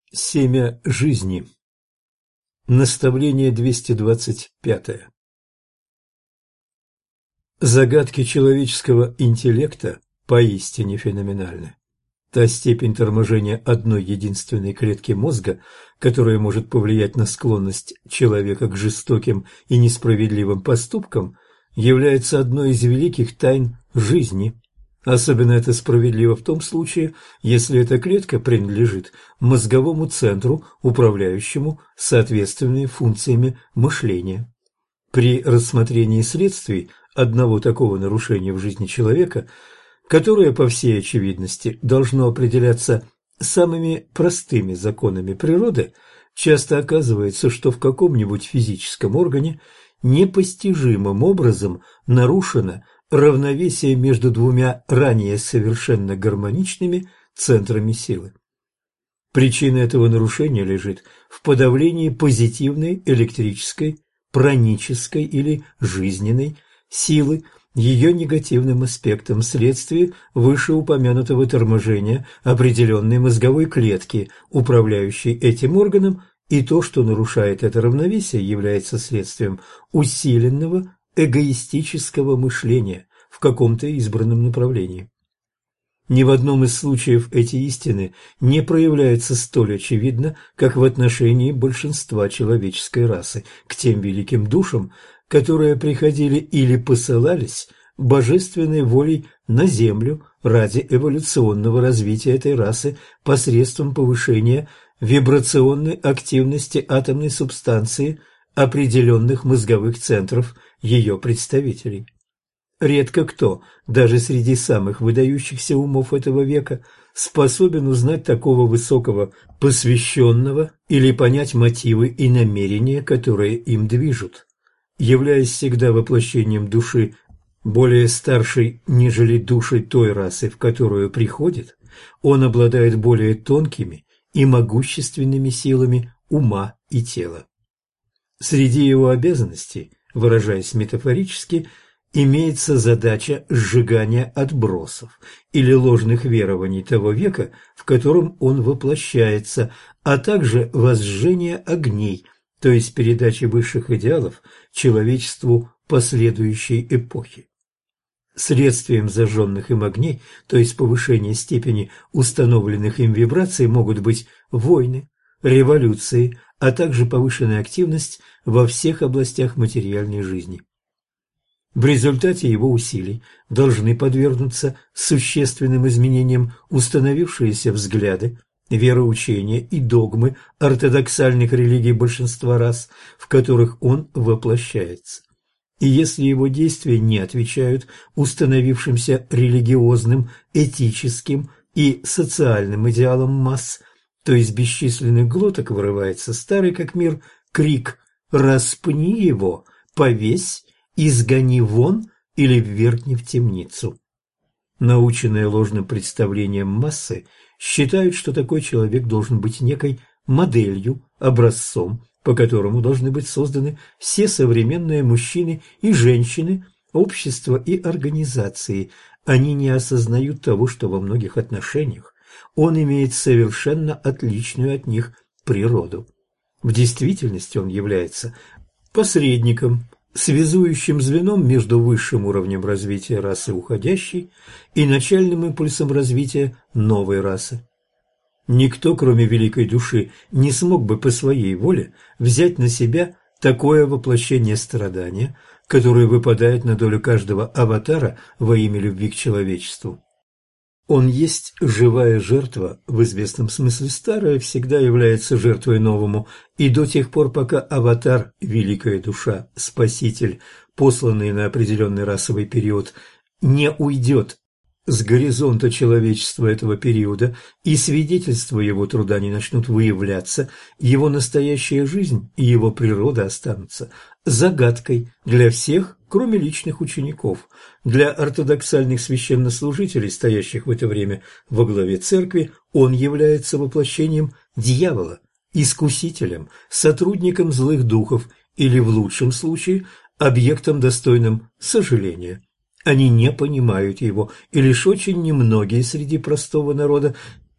Семя жизни. Наставление 225. Загадки человеческого интеллекта поистине феноменальны. Та степень торможения одной единственной клетки мозга, которая может повлиять на склонность человека к жестоким и несправедливым поступкам, является одной из великих тайн жизни. Особенно это справедливо в том случае, если эта клетка принадлежит мозговому центру, управляющему соответственными функциями мышления. При рассмотрении следствий одного такого нарушения в жизни человека, которое, по всей очевидности, должно определяться самыми простыми законами природы, часто оказывается, что в каком-нибудь физическом органе непостижимым образом нарушено равновесие между двумя ранее совершенно гармоничными центрами силы. Причина этого нарушения лежит в подавлении позитивной электрической, пранической или жизненной силы, ее негативным аспектом вследствие вышеупомянутого торможения определенной мозговой клетки, управляющей этим органом, и то, что нарушает это равновесие, является следствием усиленного эгоистического мышления в каком-то избранном направлении. Ни в одном из случаев эти истины не проявляются столь очевидно, как в отношении большинства человеческой расы к тем великим душам, которые приходили или посылались божественной волей на Землю ради эволюционного развития этой расы посредством повышения вибрационной активности атомной субстанции определенных мозговых центров ее представителей. Редко кто, даже среди самых выдающихся умов этого века, способен узнать такого высокого посвященного или понять мотивы и намерения, которые им движут. Являясь всегда воплощением души, более старшей, нежели души той расы, в которую приходит, он обладает более тонкими и могущественными силами ума и тела. Среди его обязанностей, выражаясь метафорически, имеется задача сжигания отбросов или ложных верований того века, в котором он воплощается, а также возжжение огней, то есть передачи высших идеалов человечеству последующей эпохи. Следствием зажженных им огней, то есть повышения степени установленных им вибраций, могут быть войны, революции, а также повышенная активность во всех областях материальной жизни. В результате его усилий должны подвергнуться существенным изменениям установившиеся взгляды, вероучения и догмы ортодоксальных религий большинства рас, в которых он воплощается. И если его действия не отвечают установившимся религиозным, этическим и социальным идеалам масс, то из бесчисленных глоток вырывается старый как мир крик «Распни его, повесь, изгони вон или ввергни в темницу». Наученные ложным представлением массы считают, что такой человек должен быть некой моделью, образцом, по которому должны быть созданы все современные мужчины и женщины, общества и организации. Они не осознают того, что во многих отношениях он имеет совершенно отличную от них природу. В действительности он является посредником, связующим звеном между высшим уровнем развития расы уходящей и начальным импульсом развития новой расы. Никто, кроме великой души, не смог бы по своей воле взять на себя такое воплощение страдания, которое выпадает на долю каждого аватара во имя любви к человечеству. Он есть живая жертва, в известном смысле старая всегда является жертвой новому, и до тех пор, пока аватар, великая душа, спаситель, посланный на определенный расовый период, не уйдет с горизонта человечества этого периода, и свидетельства его труда не начнут выявляться, его настоящая жизнь и его природа останутся загадкой для всех, кроме личных учеников. Для ортодоксальных священнослужителей, стоящих в это время во главе церкви, он является воплощением дьявола, искусителем, сотрудником злых духов или, в лучшем случае, объектом, достойным сожаления. Они не понимают его, и лишь очень немногие среди простого народа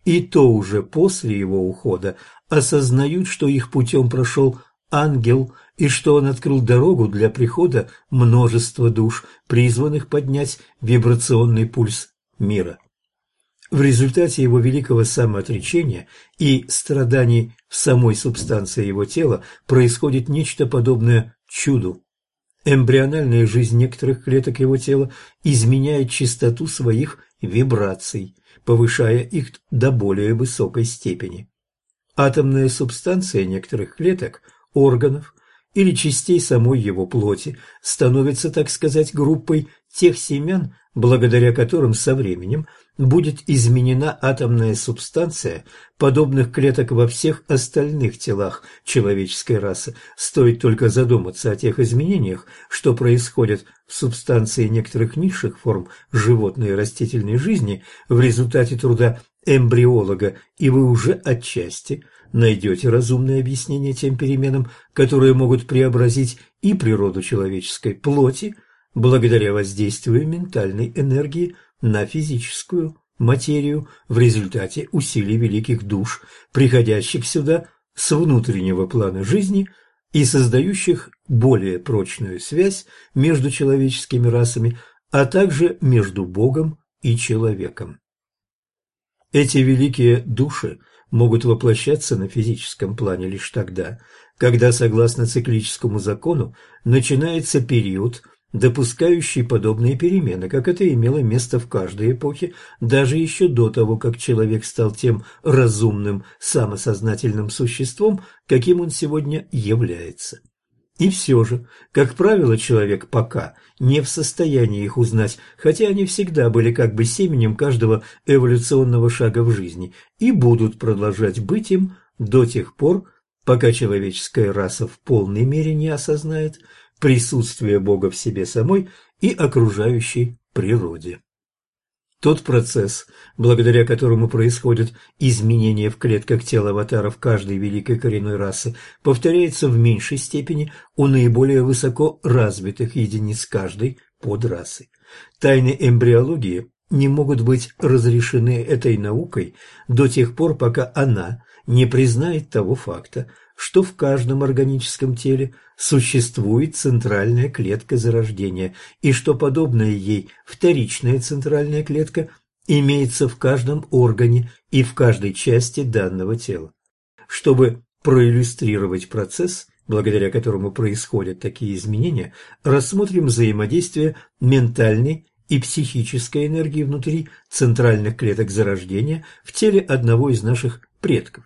и то уже после его ухода осознают, что их путем прошел ангел и что он открыл дорогу для прихода множества душ, призванных поднять вибрационный пульс мира. В результате его великого самоотречения и страданий в самой субстанции его тела происходит нечто подобное чуду. Эмбриональная жизнь некоторых клеток его тела изменяет частоту своих вибраций, повышая их до более высокой степени. Атомная субстанция некоторых клеток, органов или частей самой его плоти становится, так сказать, группой тех семян, благодаря которым со временем будет изменена атомная субстанция подобных клеток во всех остальных телах человеческой расы. Стоит только задуматься о тех изменениях, что происходят в субстанции некоторых низших форм животной и растительной жизни в результате труда эмбриолога, и вы уже отчасти найдете разумное объяснение тем переменам, которые могут преобразить и природу человеческой плоти, благодаря воздействию ментальной энергии на физическую материю в результате усилий великих душ, приходящих сюда с внутреннего плана жизни и создающих более прочную связь между человеческими расами, а также между Богом и человеком. Эти великие души могут воплощаться на физическом плане лишь тогда, когда, согласно циклическому закону, начинается период, допускающий подобные перемены, как это имело место в каждой эпохе, даже еще до того, как человек стал тем разумным, самосознательным существом, каким он сегодня является. И все же, как правило, человек пока не в состоянии их узнать, хотя они всегда были как бы семенем каждого эволюционного шага в жизни и будут продолжать быть им до тех пор, пока человеческая раса в полной мере не осознает присутствие Бога в себе самой и окружающей природе. Тот процесс, благодаря которому происходят изменения в клетках тел аватаров каждой великой коренной расы, повторяется в меньшей степени у наиболее высоко развитых единиц каждой подрасы. Тайны эмбриологии не могут быть разрешены этой наукой до тех пор, пока она не признает того факта, что в каждом органическом теле существует центральная клетка зарождения, и что подобная ей вторичная центральная клетка имеется в каждом органе и в каждой части данного тела. Чтобы проиллюстрировать процесс, благодаря которому происходят такие изменения, рассмотрим взаимодействие ментальной и психической энергии внутри центральных клеток зарождения в теле одного из наших предков.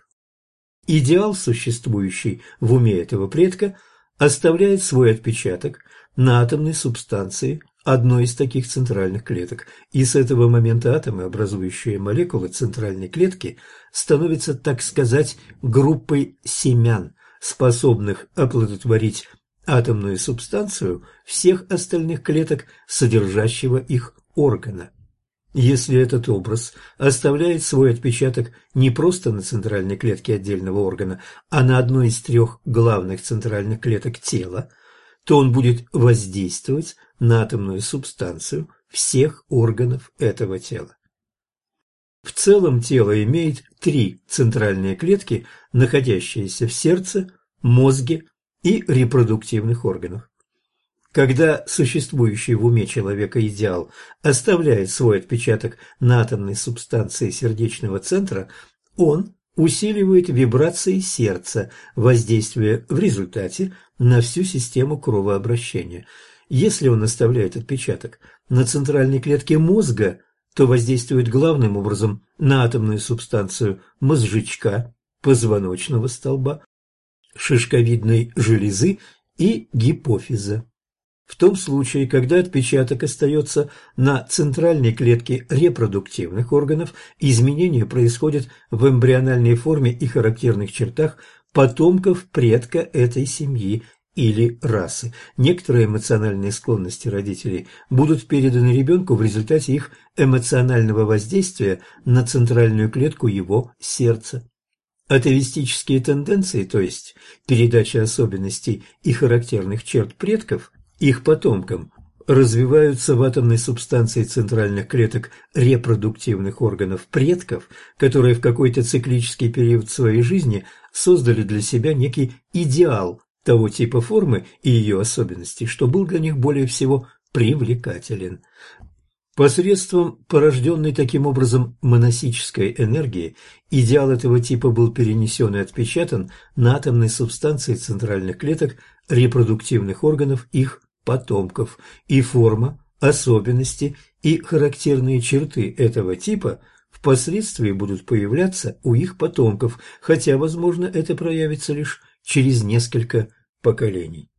Идеал, существующий в уме этого предка, оставляет свой отпечаток на атомной субстанции одной из таких центральных клеток, и с этого момента атомы, образующие молекулы центральной клетки, становятся, так сказать, группой семян, способных оплодотворить атомную субстанцию всех остальных клеток, содержащего их органа. Если этот образ оставляет свой отпечаток не просто на центральной клетке отдельного органа, а на одной из трех главных центральных клеток тела, то он будет воздействовать на атомную субстанцию всех органов этого тела. В целом тело имеет три центральные клетки, находящиеся в сердце, мозге и репродуктивных органах. Когда существующий в уме человека идеал оставляет свой отпечаток на атомной субстанции сердечного центра, он усиливает вибрации сердца, воздействуя в результате на всю систему кровообращения. Если он оставляет отпечаток на центральной клетке мозга, то воздействует главным образом на атомную субстанцию мозжечка, позвоночного столба, шишковидной железы и гипофиза. В том случае, когда отпечаток остается на центральной клетке репродуктивных органов, изменения происходят в эмбриональной форме и характерных чертах потомков предка этой семьи или расы. Некоторые эмоциональные склонности родителей будут переданы ребенку в результате их эмоционального воздействия на центральную клетку его сердца. Атовистические тенденции, то есть передача особенностей и характерных черт предков, их потомкам, развиваются в атомной субстанции центральных клеток репродуктивных органов предков, которые в какой-то циклический период своей жизни создали для себя некий идеал того типа формы и ее особенностей, что был для них более всего привлекателен. Посредством порожденной таким образом монасической энергии идеал этого типа был перенесен и отпечатан на атомной субстанции центральных клеток репродуктивных органов их потомков, и форма, особенности и характерные черты этого типа впоследствии будут появляться у их потомков, хотя, возможно, это проявится лишь через несколько поколений.